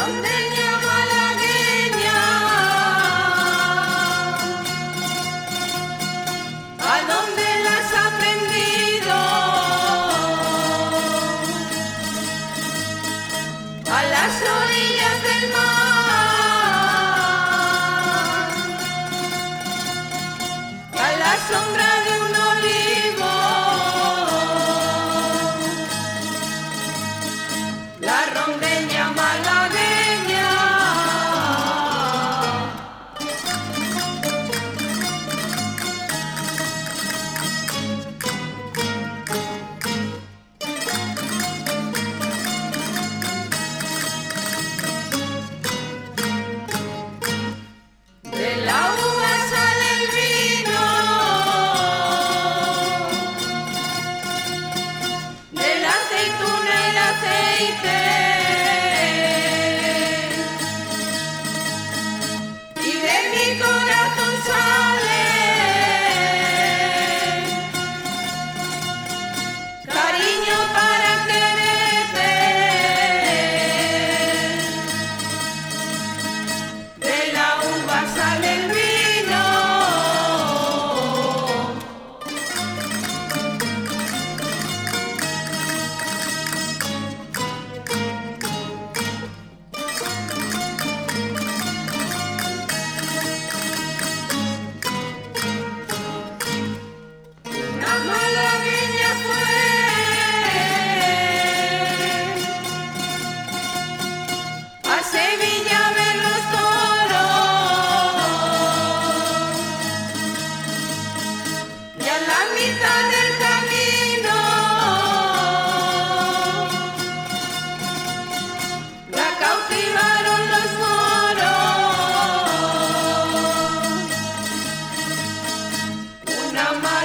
rondeña malagueña, ¿a dónde la has aprendido? A las orillas del mar, a la sombra de un olivo, la rondeña malagueña. De la uva sale el vino, de la aceituna el aceite, y de mi corazón sale cariño para quererte. De la uva sale el vino. Una malagueña fue a Sevilla a ver los toros, y a la mitad del camino la cautivaron los moros. Una